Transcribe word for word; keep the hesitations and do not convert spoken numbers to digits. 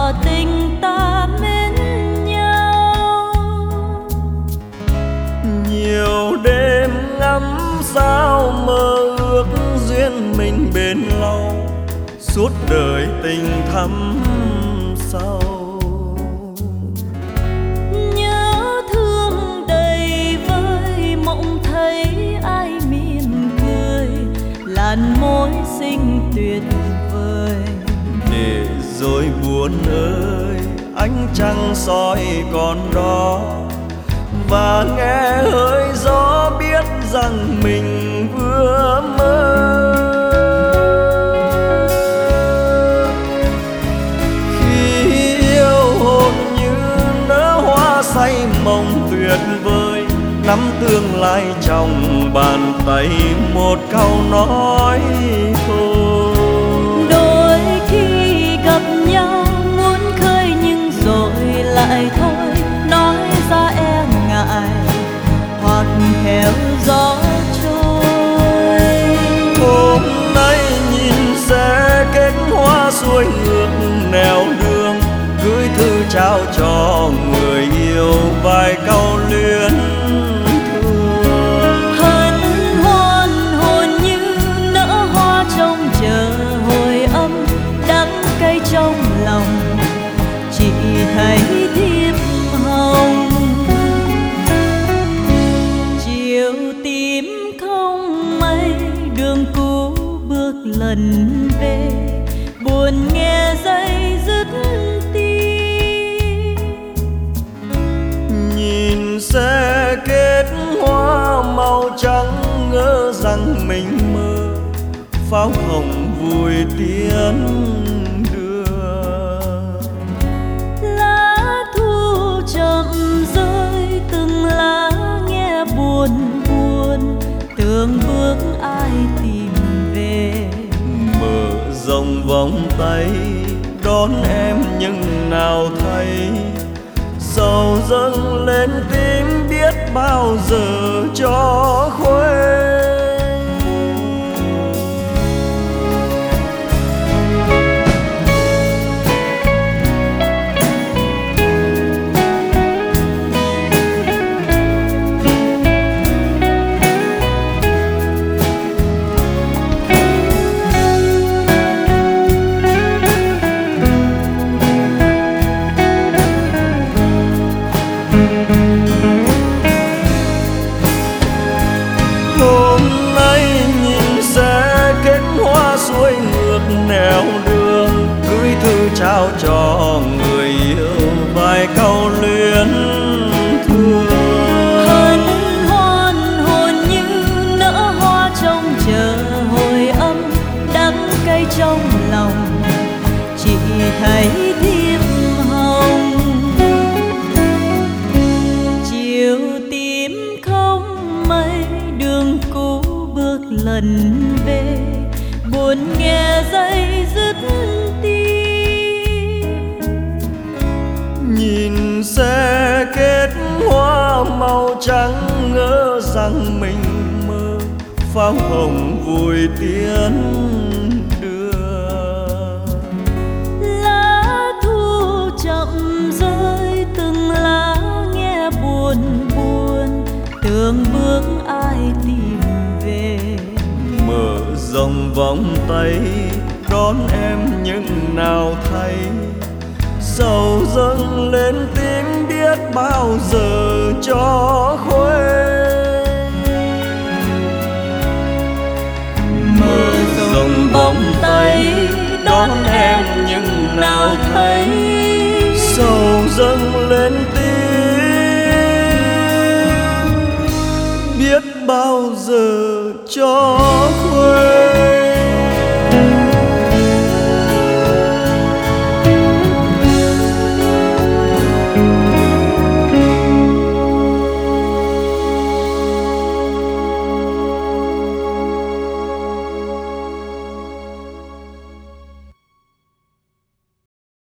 tỏ tình ta mến nhau. Nhiều đêm ngắm sao mơ ước duyên mình bền lâu, suốt đời tình thắm sâu. Nhớ thương đầy vơi mộng thấy ai mỉm cười, làn môi xinh tuyệt vời. Để rồi buồn ơi ánh trăng soi còn đó, và nghe hơi gió biết rằng mình vừa mơ. Khi yêu hồn như nở hoa say mộng tuyệt vời, nắm tương lai trong bàn tay một câu nói thôi. Đôi khi gặp nhau muốn khơi nhưng rồi lại thôi, nói ra e ngại hoặc theo gió trôi. Hôm nay nhìn sẽ kết hoa xuôi ngược nẻo đường, gửi thư trao cho người yêu vài câu luyến thương. Hân hoan hồn như nở hoa trông chờ hồi âm, đắng cay trong lòng chỉ thấy thiếp hồng. Chiều tím không mây đường cũ bước lần về, buồn nghe dây dứt tim. Nhìn sẽ kết hoa màu trắng, ngỡ rằng mình mơ pháo hồng vui tiến đưa. Lá thu chậm rơi từng lá nghe buồn buồn, tưởng bước ai tìm về. Mở rộng vòng tay đón em nhưng nào thấy, sầu dâng lên tim biết bao giờ cho khuây. Hôm nay nhìn sẽ kết hoa xuôi ngược nẻo đường, gửi thư trao cho người yêu vài câu luyến thương. Hân hoan hồn như nở hoa trông chờ hồi âm, đắng cay trong lòng chỉ thấy thiếp hồng. Chiều tím không mây đường cũ bước lần về, buồn nghe dây dứt tim. Nhìn sẽ kết hoa màu trắng, ngỡ rằng mình mơ pháo hồng vui tiến đưa. Lá thu chậm rơi từng lá nghe buồn buồn, tưởng bước ai tìm về. Mở rộng vòng tay đón em nhưng nào thấy, sầu dâng lên tim biết bao giờ cho khuây. Mở rộng vòng tay đón em nhưng nào thấy, sầu dâng lên tim biết bao giờ cho khuây.